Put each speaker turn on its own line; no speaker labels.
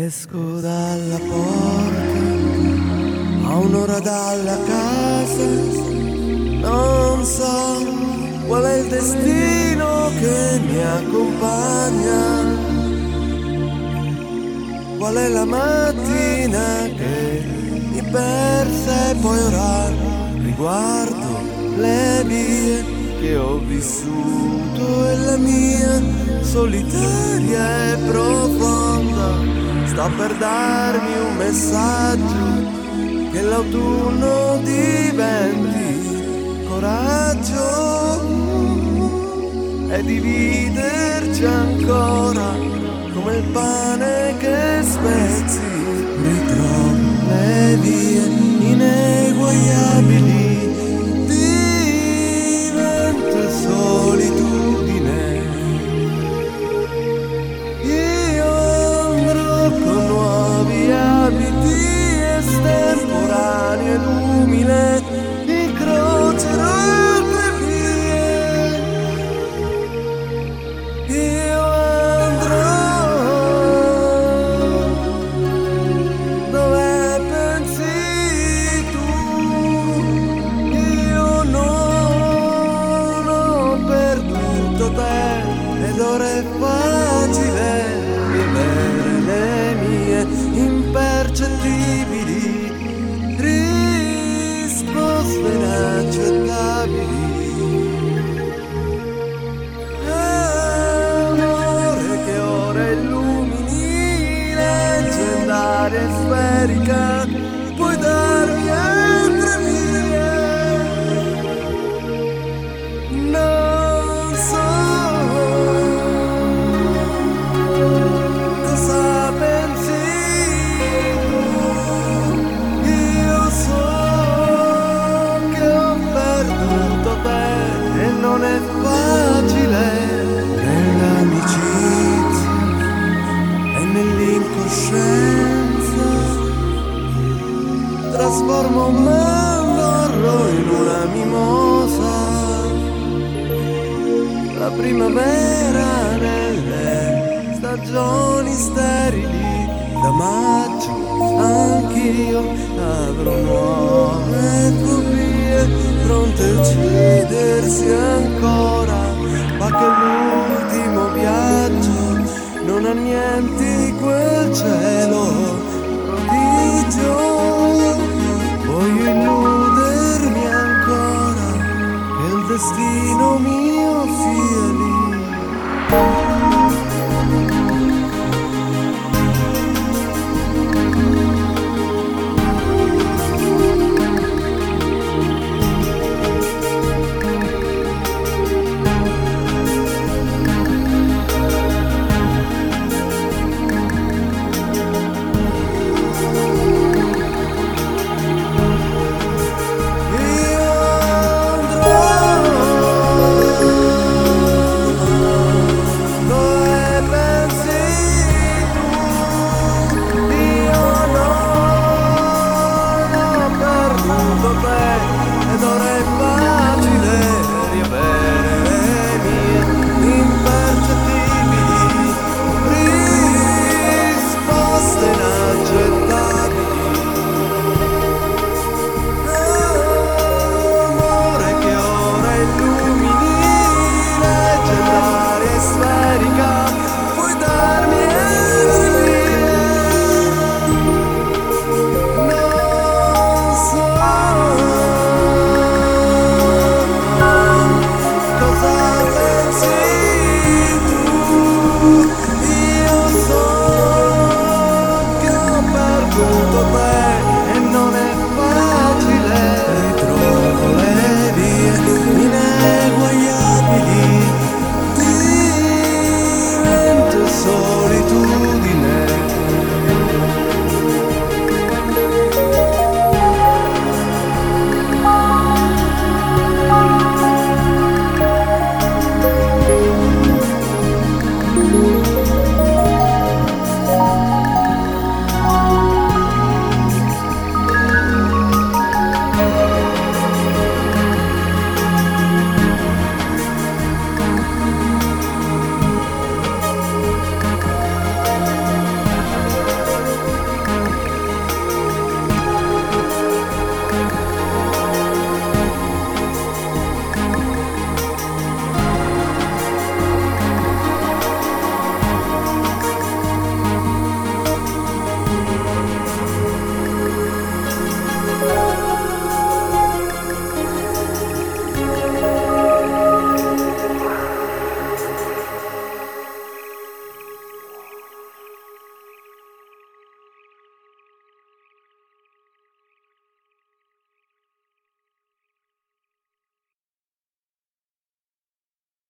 Esco dalla porta, a un'ora dalla casa, non so qual è il destino che mi accompagna, qual è la mattina che mi perse e poi ora riguardo le vie che ho vissuto e la mia solitaria e profonda sta per darmi un messaggio, che l'autunno diventi coraggio e dividerci ancora come il pane che spezzi. Ritrovo le vie ineguagliabili, diventa solitudine. Io andrò con nuovi abiti estemporanei ed umile, incrocerò altre vie. Io andrò dove pensi tu. Io non ho perduto te ed ora è facile vivere le mie impercettibili risposte inaccettabili. Amore che ora illumini, leggendaria e sferica, puoi darmi altre vie. Non so cosa pensi tu. Io so che ho perduto te e non è facile nell'amicizia e nell'incoscienza. Trasformo un mandorlo in una mimosa, la primavera nelle stagioni sterili. Da maggio anch'io avrò nuove fobie, pronte a uccidersi ancora, ma che l'ultimo viaggio non ha niente